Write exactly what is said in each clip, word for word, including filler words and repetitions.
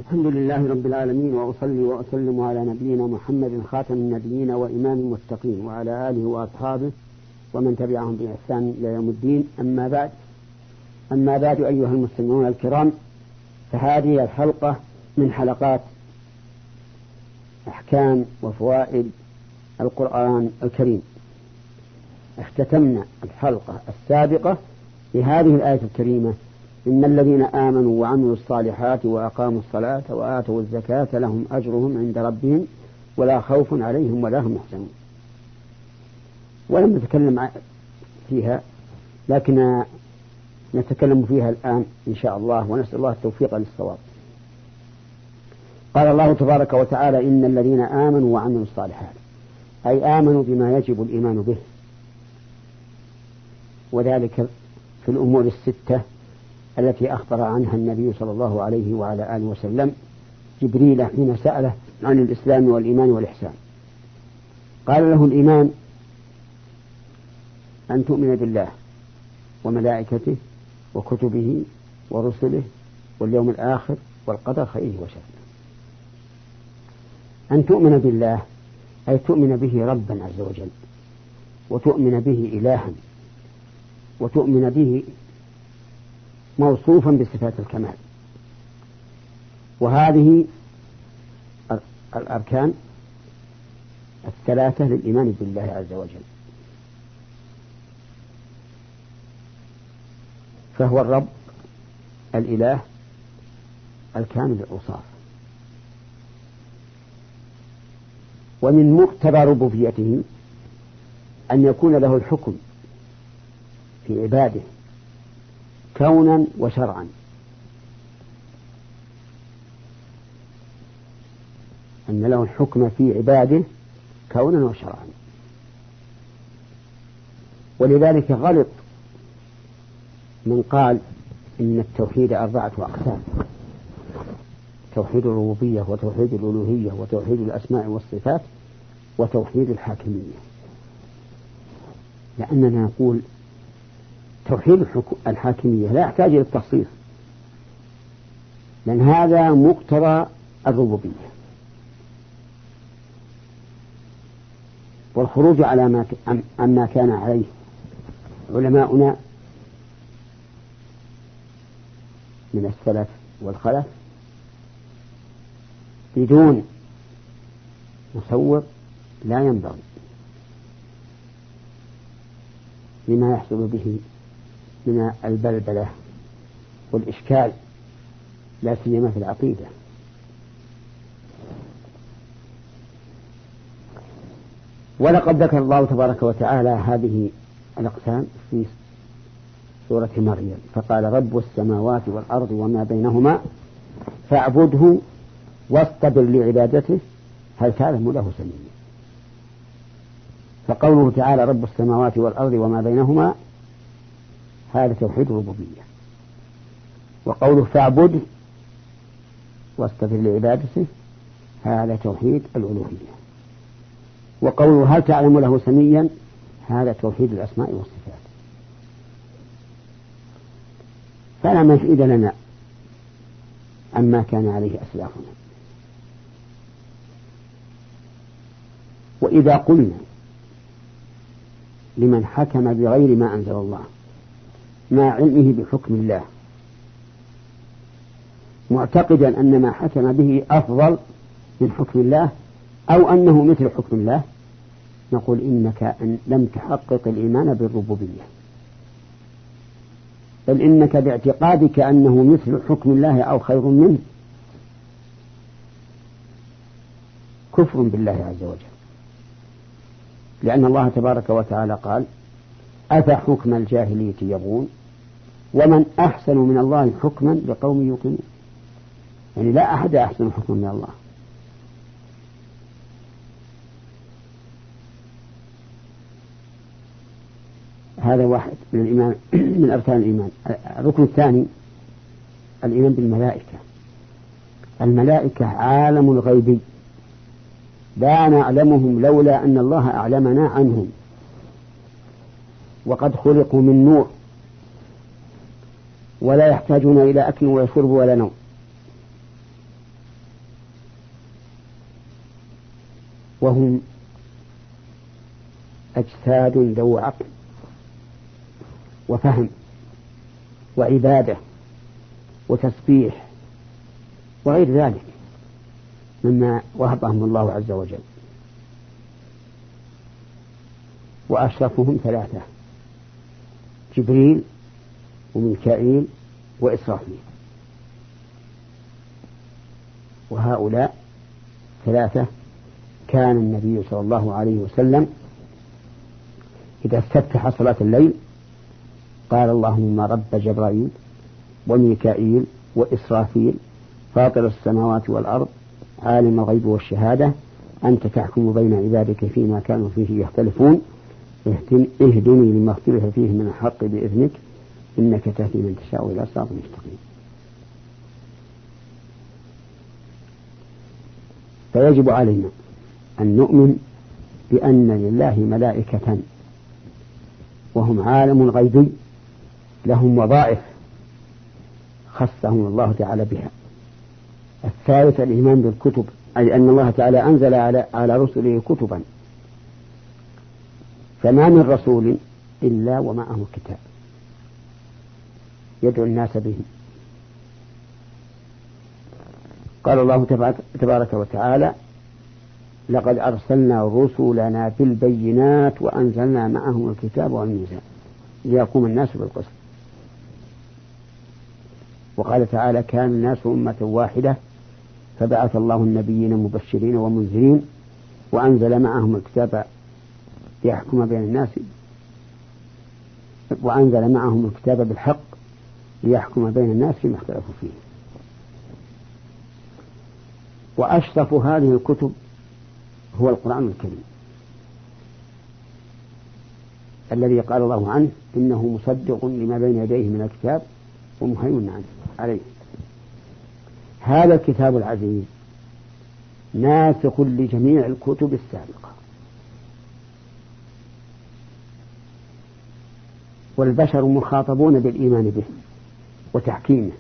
الحمد لله رب العالمين، وأصلي وأسلم على نبينا محمد خاتم النبيين وإمام المتقين، وعلى آله وأصحابه ومن تبعهم بإحسان إلى يوم الدين. أما بعد أما بعد أيها المستمعون الكرام، فهذه الحلقة من حلقات أحكام وفوائد القرآن الكريم. اختتمنا الحلقة السابقة بهذه الآية الكريمة: إن الذين آمنوا وعملوا الصالحات وأقاموا الصلاة وآتوا الزكاة لهم أجرهم عند ربهم ولا خوف عليهم ولا هم يحزنون. ولم نتكلم فيها، لكن نتكلم فيها الآن إن شاء الله، ونسأل الله التوفيق للصواب. قال الله تبارك وتعالى: إن الذين آمنوا وعملوا الصالحات، أي آمنوا بما يجب الإيمان به، وذلك في الأمور الستة التي أخبر عنها النبي صلى الله عليه وعلى آله وسلم جبريل حين سأله عن الإسلام والإيمان والإحسان. قال له: الإيمان أن تؤمن بالله وملائكته وكتبه ورسله واليوم الآخر والقدر خيره وشره. أن تؤمن بالله أي تؤمن به ربا عز وجل، وتؤمن به إلها، وتؤمن به موصوفا بصفات الكمال. وهذه الأركان الثلاثة للإيمان بالله عز وجل. فهو الرب الإله الكامل الأوصاف، ومن مقتضى ربوبيته أن يكون له الحكم في عباده كونا وشرعا. أن له الحكم في عباده كونا وشرعا. ولذلك غلط من قال إن التوحيد أربعة أقسام: توحيد الربوبية، وتوحيد الألوهية، وتوحيد الأسماء والصفات، وتوحيد الحاكمية. لأننا نقول توحيد الحاكمية لا يحتاج إلى التخصيص، لأن هذا مقتضى الربوبية. والخروج على ما عما كان عليه علماؤنا من السلف والخلف بدون مصور لا ينبغي، لما يحصل به من البلبلة والإشكال، لا سيما في العقيدة. ولقد ذكر الله تبارك وتعالى هذه الأقسام في سورة مريم، فقال: رب السماوات والأرض وما بينهما فاعبده واصطبر لعبادته هل تعلم له سميا. فقوله تعالى رب السماوات والأرض وما بينهما هذا توحيد الربوبية، وقوله فاعبد واصطبر لعبادته هذا توحيد الألوهية، وقوله هل تعلم له سميا هذا توحيد الأسماء والصفات. فلا مفيد لنا عما كان عليه أسلافنا. وإذا قلنا لمن حكم بغير ما أنزل الله مع علمه بحكم الله معتقدا أن ما حكم به أفضل من حكم الله أو أنه مثل حكم الله، نقول إنك لم تحقق الإيمان بالربوبية، بل إنك باعتقادك أنه مثل حكم الله أو خير منه كفر بالله عز وجل. لأن الله تبارك وتعالى قال: أفحكم الجاهلية يبغون ومن أحسن من الله حكما لقوم يوقنون. يعني لا أحد أحسن حكما من الله. هذا واحد من الإيمان من أركان الإيمان. الركن الثاني الإيمان بالملائكة. الملائكة عالم الغيبي لا نعلمهم لولا أن الله أعلمنا عنهم، وقد خلقوا من نور ولا يحتاجون إلى أكل وشرب ولا نوم. وهم أجساد ذو عقل وفهم وعبادة وتسبيح وغير ذلك مما وهبهم الله عز وجل. وأشرفهم ثلاثة: جبريل وميكائيل وإسرافيل. وهؤلاء ثلاثة كان النبي صلى الله عليه وسلم إذا استفتح صلاة الليل قال: اللهم رب جبرائيل وميكائيل وإسرافيل فاطر السماوات والأرض عالم الغيب والشهادة أنت تحكم بين عبادك فيما كانوا فيه يختلفون اهدني لما اختلف فيه من الحق بإذنك إنك تهدي من تشاء إلى صراط مستقيم. فيجب علينا أن نؤمن بأن لله ملائكة وهم عالم غيبي لهم وظائف خصهم الله تعالى بها. الثالث الإيمان بالكتب، أي أن الله تعالى أنزل على على رسله كتبا، فما من رسول إلا ومعه كتاب يدعو الناس به. قال الله تبارك وتعالى: لقد أرسلنا رسلنا بالبينات وأنزلنا معهم الكتاب والميزان ليقوم الناس بالقسط. وقال تعالى: كان الناس أمة واحدة فبعث الله النبيين مبشرين ومنذرين وأنزل معهم الكتاب ليحكم بين الناس وأنزل معهم الكتاب بالحق ليحكم بين الناس فيما اختلفوا فيه. وأشرف هذه الكتب هو القرآن الكريم الذي قال الله عنه: إنه مصدق لما بين يديه من الكتاب ومهيمن عليه. هذا الكتاب العزيز ناسخ لجميع الكتب السابقة، والبشر مخاطبون بالإيمان به وتحكيمه.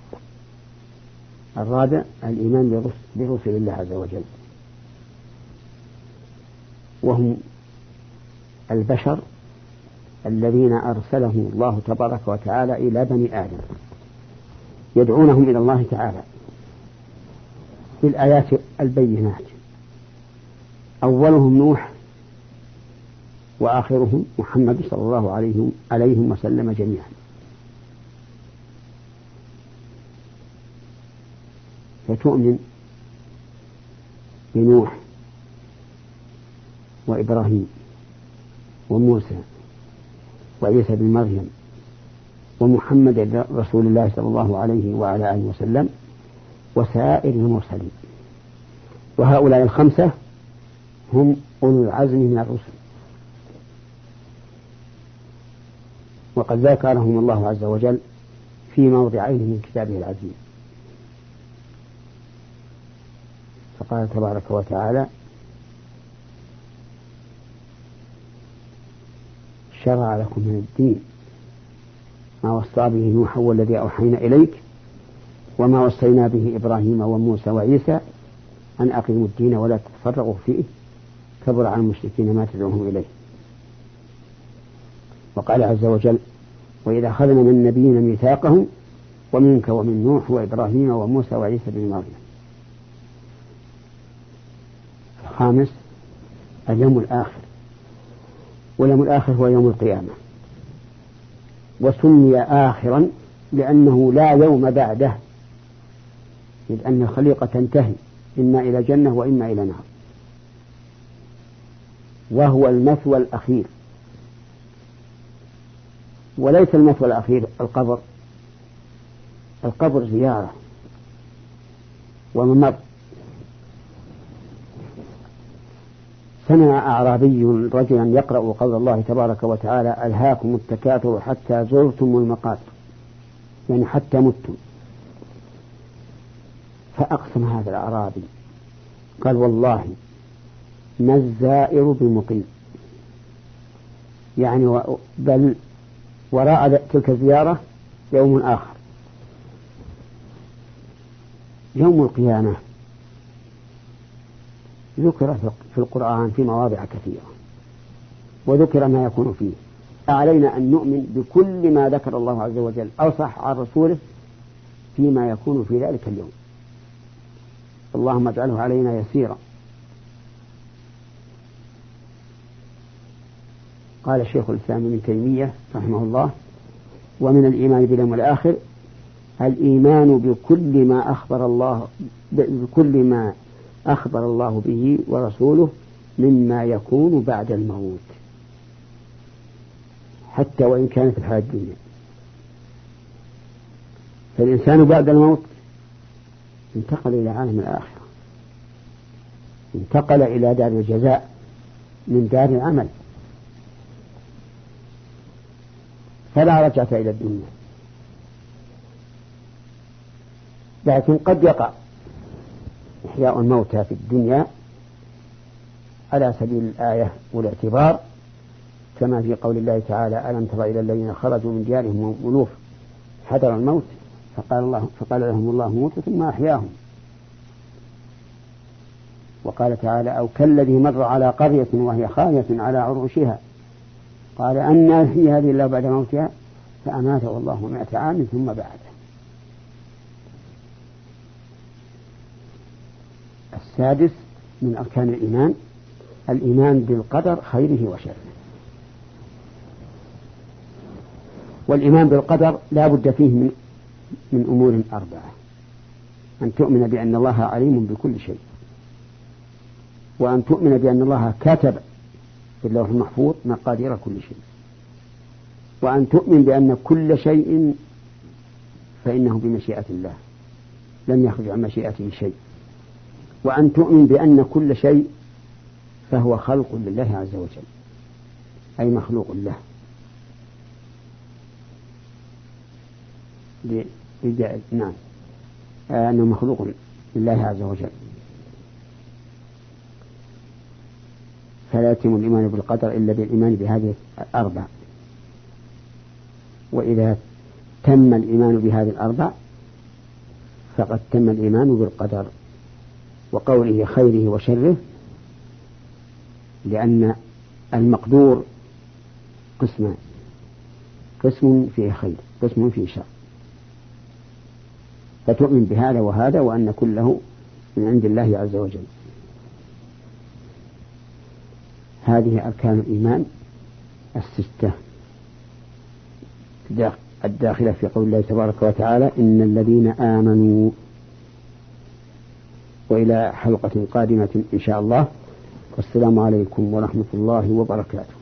الرابع الإيمان برسل الله عز وجل، وهم البشر الذين أرسلهم الله تبارك وتعالى إلى بني آدم يدعونهم إلى الله تعالى بالآيات البينات. أولهم نوح وآخرهم محمد صلى الله عليه عليهم وسلم جميعا. فتؤمن بنوح وإبراهيم وموسى وعيسى بن مريم ومحمد رسول الله صلى الله عليه وعلى آله وسلم وسائر المرسلين. وهؤلاء الخمسة هم أولو العزم من الرسل، وقد ذكرهم الله عز وجل في موضعين من كتابه العزيز. فقال تبارك وتعالى: شرع لكم من الدين ما وصى به نوح والذي أوحينا إليك وما وصينا به إبراهيم وموسى وعيسى أن أقيموا الدين ولا تتفرقوا فيه كبر على المشركين ما تدعوهم إليه. وقال عز وجل: وإذا أخذنا من النبيين ميثاقهم ومنك ومن نوح وإبراهيم وموسى وعيسى بن مريم. الخامس اليوم الآخر، واليوم الآخر هو يوم القيامة، وسمي آخرا لأنه لا يوم بعده، إذ أن الخليقة تنتهي إما إلى جنة وإما إلى نار، وهو المثوى الأخير. وليس المثوى الأخير القبر، القبر زيارة وممر. سمع أعرابي رجلا يقرأ قول الله تبارك وتعالى: ألهاكم التكاثر حتى زرتم المقابر، يعني حتى متم. فأقسم هذا الأعرابي قال: والله ما الزائر بمقيم، يعني بل وراء تلك الزيارة يوم آخر، يوم القيامة. ذكر في القرآن في مواضع كثيرة، وذكر ما يكون فيه. علينا أن نؤمن بكل ما ذكر الله عز وجل أو صح عن رسوله فيما يكون في ذلك اليوم. اللهم اجعله علينا يسيرا. قال الشيخ الإسلام ابن تيمية رحمه الله: ومن الإيمان باليوم الآخر الإيمان بكل ما أخبر الله بكل ما أخبر الله به ورسوله مما يكون بعد الموت، حتى وإن كانت الحياة الدنيا. فالإنسان بعد الموت انتقل إلى عالم الآخرة، انتقل إلى دار الجزاء من دار العمل، فلا رجعة إلى الدنيا. لكن قد يقع إحياء الموتى في الدنيا على سبيل الآية والاعتبار، كما في قول الله تعالى: ألم تر إلى الذين خرجوا من ديارهم ألوف حذر الموت فقال, الله فقال لهم الله موتوا ثم أحياهم. وقال تعالى: أو كالذي مر على قرية وهي خاوية على عروشها قال أن يحيي هذه الله بعد موتها فأماته الله مئة عام ثم بعده. السادس من أركان الإيمان الإيمان بالقدر خيره وشره. والإيمان بالقدر لا بد فيه من, من أمور أربعة: أن تؤمن بأن الله عليم بكل شيء، وأن تؤمن بأن الله كتب في اللوح المحفوظ مقادير كل شيء، وأن تؤمن بأن كل شيء فإنه بمشيئة الله لم يخرج عن مشيئته شيء، وأن تؤمن بأن كل شيء فهو خلق لله عز وجل، أي مخلوق له. نعم، أنه مخلوق لله عز وجل. فلا يتم الإيمان بالقدر إلا بالإيمان بهذه الأربع. وإذا تم الإيمان بهذه الأربع فقد تم الإيمان بالقدر وقوله خيره وشره، لأن المقدور قسمان: قسم فيه خير، قسم فيه شر. فتؤمن بهذا وهذا وأن كله من عند الله عز وجل. هذه أركان الإيمان الستة الداخلة في قول الله تبارك وتعالى: إن الذين آمنوا. وإلى حلقة قادمة إن شاء الله، والسلام عليكم ورحمة الله وبركاته.